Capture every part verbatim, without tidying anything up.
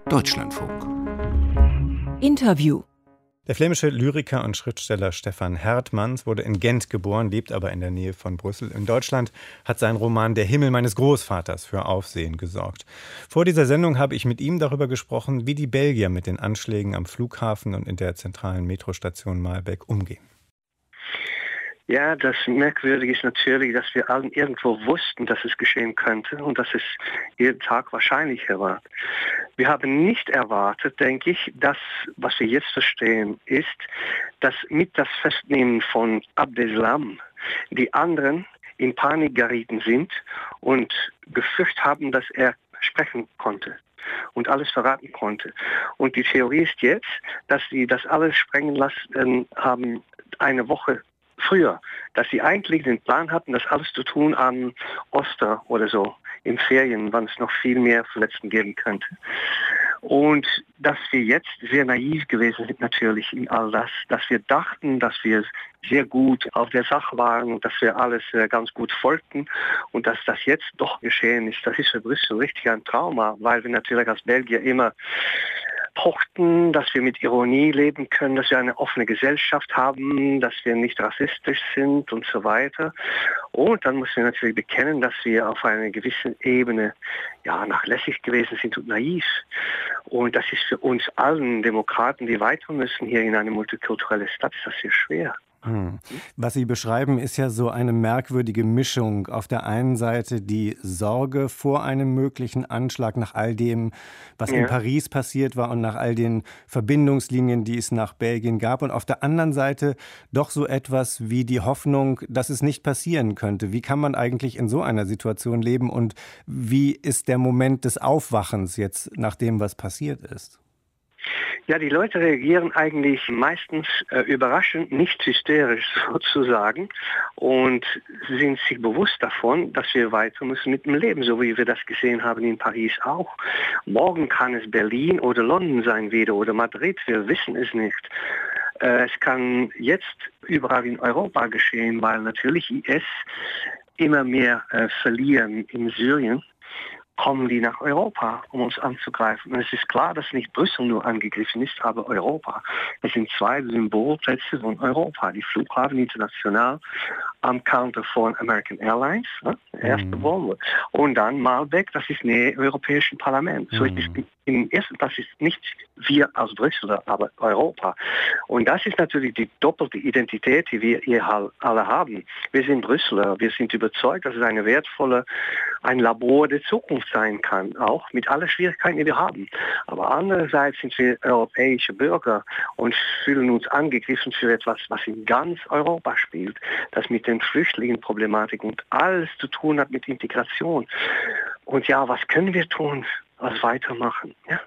Deutschlandfunk. Interview. Der flämische Lyriker und Schriftsteller Stefan Hertmans wurde in Gent geboren, lebt aber in der Nähe von Brüssel. In Deutschland hat sein Roman Der Himmel meines Großvaters für Aufsehen gesorgt. Vor dieser Sendung habe ich mit ihm darüber gesprochen, wie die Belgier mit den Anschlägen am Flughafen und in der zentralen Metrostation Maelbeek umgehen. Ja, das Merkwürdige ist natürlich, dass wir allen irgendwo wussten, dass es geschehen könnte und dass es jeden Tag wahrscheinlicher war. Wir haben nicht erwartet, denke ich, dass, was wir jetzt verstehen, ist, dass mit das Festnehmen von Abdeslam die anderen in Panik gerieten sind und gefürchtet haben, dass er sprechen konnte und alles verraten konnte. Und die Theorie ist jetzt, dass sie das alles sprengen lassen haben eine Woche früher, dass sie eigentlich den Plan hatten, das alles zu tun am Oster oder so, in Ferien, wann es noch viel mehr Verletzten geben könnte. Und dass wir jetzt sehr naiv gewesen sind natürlich in all das, dass wir dachten, dass wir sehr gut auf der Sache waren und dass wir alles äh, ganz gut folgten und dass das jetzt doch geschehen ist. Das ist für Brüssel richtig ein Trauma, weil wir natürlich als Belgier immer pochten, dass wir mit Ironie leben können, dass wir eine offene Gesellschaft haben, dass wir nicht rassistisch sind und so weiter. Und dann müssen wir natürlich bekennen, dass wir auf einer gewissen Ebene ja, nachlässig gewesen sind und naiv. Und das ist für uns allen Demokraten, die weiter müssen hier in eine multikulturelle Stadt, ist das sehr schwer. Hm. Was Sie beschreiben, ist ja so eine merkwürdige Mischung. Auf der einen Seite die Sorge vor einem möglichen Anschlag nach all dem, was ja in Paris passiert war und nach all den Verbindungslinien, die es nach Belgien gab. Und auf der anderen Seite doch so etwas wie die Hoffnung, dass es nicht passieren könnte. Wie kann man eigentlich in so einer Situation leben und wie ist der Moment des Aufwachens jetzt nach dem, was passiert ist? Ja, die Leute reagieren eigentlich meistens äh, überraschend, nicht hysterisch sozusagen und sind sich bewusst davon, dass wir weiter müssen mit dem Leben, so wie wir das gesehen haben in Paris auch. Morgen kann es Berlin oder London sein wieder oder Madrid, wir wissen es nicht. Äh, es kann jetzt überall in Europa geschehen, weil natürlich I S immer mehr äh, verlieren in Syrien. Kommen die nach Europa, um uns anzugreifen. Und es ist klar, dass nicht Brüssel nur angegriffen ist, aber Europa. Es sind zwei Symbolplätze von Europa. Die Flughafen international am Counter von American Airlines, ne? Erste mm. Bombe. Und dann Maelbeek, das ist Nähe Europäischen Parlament. Mm. So ist es im ersten Platz ist nicht wir als Brüsseler, aber Europa. Und das ist natürlich die doppelte Identität, die wir hier alle haben. Wir sind Brüsseler, wir sind überzeugt, dass es eine wertvolle, ein Labor der Zukunft sein kann, auch mit allen Schwierigkeiten, die wir haben. Aber andererseits sind wir europäische Bürger und fühlen uns angegriffen für etwas, was in ganz Europa spielt, das mit den Flüchtlingenproblematik und alles zu tun hat mit Integration. Und ja, was können wir tun? Was weitermachen, ja.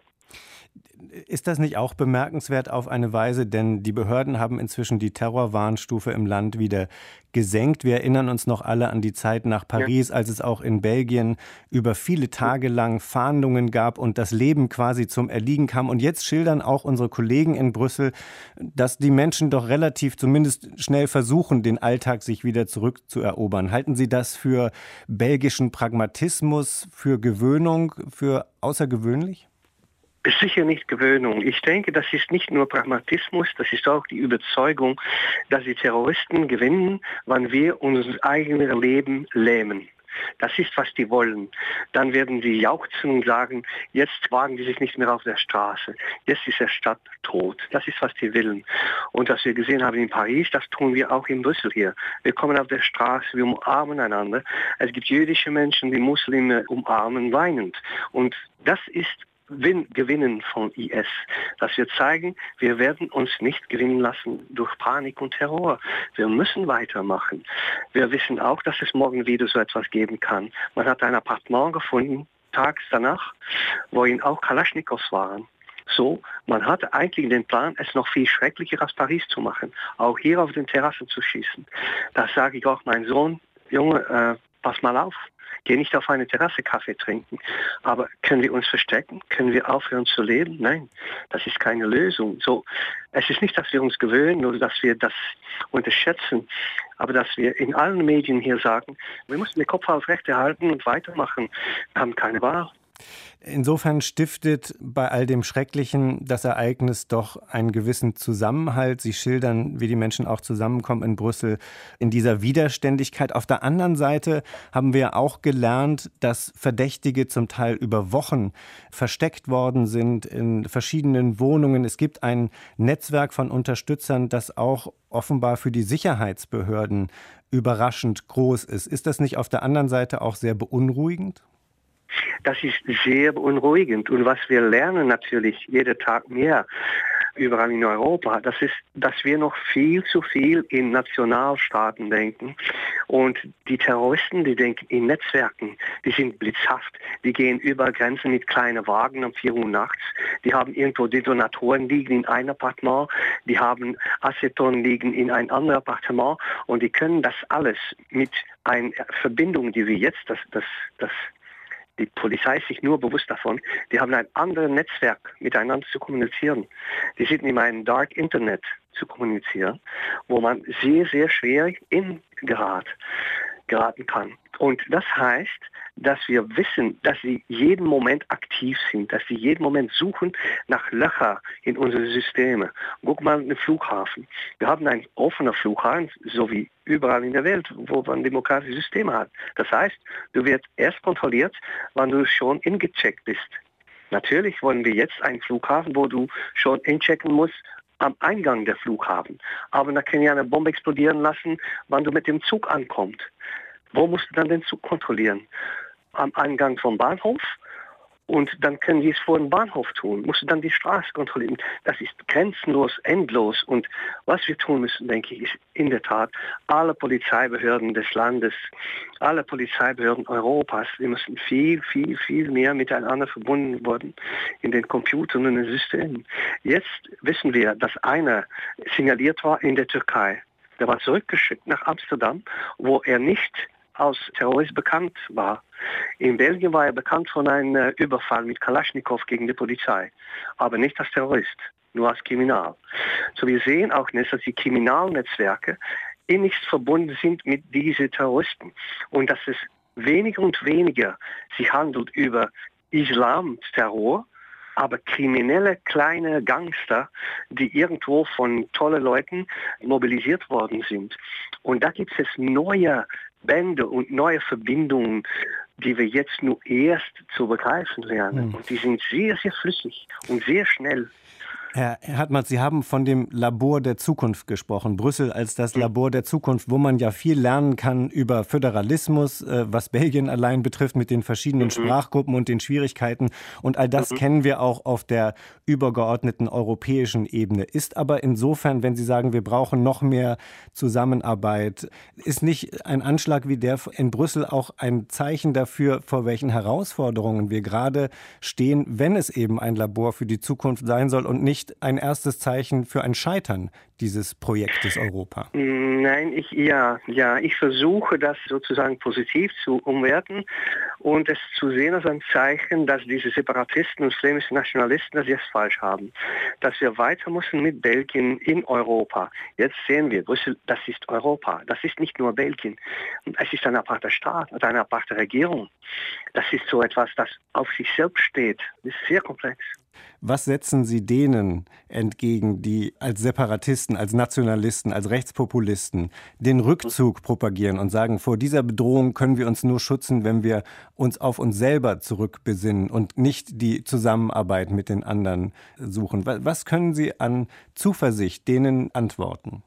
Ist das nicht auch bemerkenswert auf eine Weise, denn die Behörden haben inzwischen die Terrorwarnstufe im Land wieder gesenkt. Wir erinnern uns noch alle an die Zeit nach Paris, ja, als es auch in Belgien über viele Tage lang Fahndungen gab und das Leben quasi zum Erliegen kam. Und jetzt schildern auch unsere Kollegen in Brüssel, dass die Menschen doch relativ zumindest schnell versuchen, den Alltag sich wieder zurückzuerobern. Halten Sie das für belgischen Pragmatismus, für Gewöhnung, für außergewöhnlich? Ist sicher nicht Gewöhnung. Ich denke, das ist nicht nur Pragmatismus, das ist auch die Überzeugung, dass die Terroristen gewinnen, wenn wir unser eigenes Leben lähmen. Das ist, was die wollen. Dann werden sie jauchzen und sagen, jetzt wagen die sich nicht mehr auf der Straße. Jetzt ist der Stadt tot. Das ist, was die wollen. Und was wir gesehen haben in Paris, das tun wir auch in Brüssel hier. Wir kommen auf der Straße, wir umarmen einander. Es gibt jüdische Menschen, die Muslime umarmen, weinend. Und das ist Gewinnen von I S, dass wir zeigen, wir werden uns nicht gewinnen lassen durch Panik und Terror. Wir müssen weitermachen. Wir wissen auch, dass es morgen wieder so etwas geben kann. Man hat ein Appartement gefunden, tags danach, wo ihn auch Kalaschnikows waren. So, man hatte eigentlich den Plan, es noch viel schrecklicher als Paris zu machen, auch hier auf den Terrassen zu schießen. Das sage ich auch meinem Sohn, Junge, äh, pass mal auf. Geh nicht auf eine Terrasse Kaffee trinken. Aber können wir uns verstecken? Können wir aufhören zu leben? Nein, das ist keine Lösung. So, es ist nicht, dass wir uns gewöhnen oder dass wir das unterschätzen, aber dass wir in allen Medien hier sagen, wir müssen den Kopf aufrechterhalten und weitermachen. Wir haben keine Wahl. Insofern stiftet bei all dem Schrecklichen das Ereignis doch einen gewissen Zusammenhalt. Sie schildern, wie die Menschen auch zusammenkommen in Brüssel in dieser Widerständigkeit. Auf der anderen Seite haben wir auch gelernt, dass Verdächtige zum Teil über Wochen versteckt worden sind in verschiedenen Wohnungen. Es gibt ein Netzwerk von Unterstützern, das auch offenbar für die Sicherheitsbehörden überraschend groß ist. Ist das nicht auf der anderen Seite auch sehr beunruhigend? Das ist sehr beunruhigend. Und was wir lernen natürlich jeden Tag mehr überall in Europa, das ist, dass wir noch viel zu viel in Nationalstaaten denken. Und die Terroristen, die denken in Netzwerken, die sind blitzhaft. Die gehen über Grenzen mit kleinen Wagen um vier Uhr nachts. Die haben irgendwo Detonatoren liegen in einem Appartement. Die haben Aceton liegen in ein anderes Appartement. Und die können das alles mit einer Verbindung, die wir jetzt, das, das, das die Polizei ist sich nur bewusst davon, die haben ein anderes Netzwerk miteinander zu kommunizieren. Die sind in einem Dark Internet zu kommunizieren, wo man sehr, sehr schwer in Gerat, geraten kann. Und das heißt, dass wir wissen, dass sie jeden Moment aktiv sind, dass sie jeden Moment suchen nach Löchern in unsere Systeme. Guck mal den Flughafen. Wir haben einen offenen Flughafen, so wie überall in der Welt, wo man demokratische Systeme hat. Das heißt, du wirst erst kontrolliert, wenn du schon ingecheckt bist. Natürlich wollen wir jetzt einen Flughafen, wo du schon inchecken musst, am Eingang der Flughafen. Aber da kann ja eine Bombe explodieren lassen, wann du mit dem Zug ankommst. Wo musst du dann den Zug kontrollieren? Am Eingang vom Bahnhof? Und dann können die es vor dem Bahnhof tun. Musst du dann die Straße kontrollieren. Das ist grenzenlos, endlos. Und was wir tun müssen, denke ich, ist in der Tat, alle Polizeibehörden des Landes, alle Polizeibehörden Europas, die müssen viel, viel, viel mehr miteinander verbunden werden in den Computern und den Systemen. Jetzt wissen wir, dass einer signaliert war in der Türkei. Der war zurückgeschickt nach Amsterdam, wo er nicht als Terrorist bekannt war. In Belgien war er bekannt von einem Überfall mit Kalaschnikow gegen die Polizei, aber nicht als Terrorist, nur als Kriminal. So wir sehen auch nicht, dass die Kriminalnetzwerke innigst verbunden sind mit diesen Terroristen und dass es weniger und weniger sich handelt über Islamterror, aber kriminelle kleine Gangster, die irgendwo von tollen Leuten mobilisiert worden sind. Und da gibt es neue Bände und neue Verbindungen, die wir jetzt nur erst zu begreifen lernen. Mhm. Und die sind sehr, sehr flüssig und sehr schnell. Herr Hartmann, Sie haben von dem Labor der Zukunft gesprochen, Brüssel als das Labor der Zukunft, wo man ja viel lernen kann über Föderalismus, was Belgien allein betrifft mit den verschiedenen mhm. Sprachgruppen und den Schwierigkeiten. Und all das mhm. kennen wir auch auf der übergeordneten europäischen Ebene. Ist aber insofern, wenn Sie sagen, wir brauchen noch mehr Zusammenarbeit, ist nicht ein Anschlag wie der in Brüssel auch ein Zeichen dafür, vor welchen Herausforderungen wir gerade stehen, wenn es eben ein Labor für die Zukunft sein soll und nicht ein erstes Zeichen für ein Scheitern dieses Projektes Europa? Nein, ich, ja, ja, ich versuche das sozusagen positiv zu umwerten und es zu sehen als ein Zeichen, dass diese Separatisten und flämischen Nationalisten das jetzt falsch haben. Dass wir weiter müssen mit Belgien in Europa. Jetzt sehen wir, Brüssel, das ist Europa. Das ist nicht nur Belgien. Es ist ein aparter Staat und eine aparte Regierung. Das ist so etwas, das auf sich selbst steht. Das ist sehr komplex. Was setzen Sie denen entgegen, die als Separatisten, als Nationalisten, als Rechtspopulisten den Rückzug propagieren und sagen, vor dieser Bedrohung können wir uns nur schützen, wenn wir uns auf uns selber zurückbesinnen und nicht die Zusammenarbeit mit den anderen suchen? Was können Sie an Zuversicht denen antworten?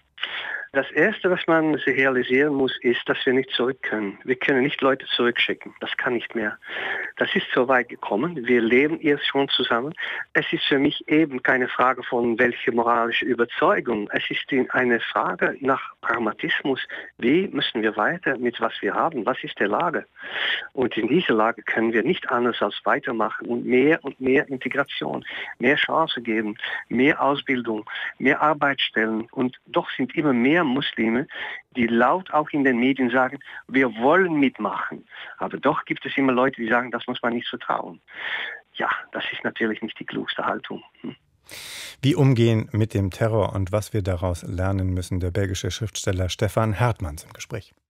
Das Erste, was man realisieren muss, ist, dass wir nicht zurück können. Wir können nicht Leute zurückschicken. Das kann nicht mehr. Das ist so weit gekommen. Wir leben jetzt schon zusammen. Es ist für mich eben keine Frage von welcher moralische Überzeugung. Es ist eine Frage nach Pragmatismus. Wie müssen wir weiter mit was wir haben? Was ist der Lage? Und in dieser Lage können wir nicht anders als weitermachen und mehr und mehr Integration, mehr Chance geben, mehr Ausbildung, mehr Arbeitsstellen. Und doch sind immer mehr Muslime, die laut auch in den Medien sagen, wir wollen mitmachen. Aber doch gibt es immer Leute, die sagen, das muss man nicht vertrauen. Ja, das ist natürlich nicht die klugste Haltung. Hm. Wie umgehen mit dem Terror und was wir daraus lernen müssen, der belgische Schriftsteller Stefan Hertmans im Gespräch.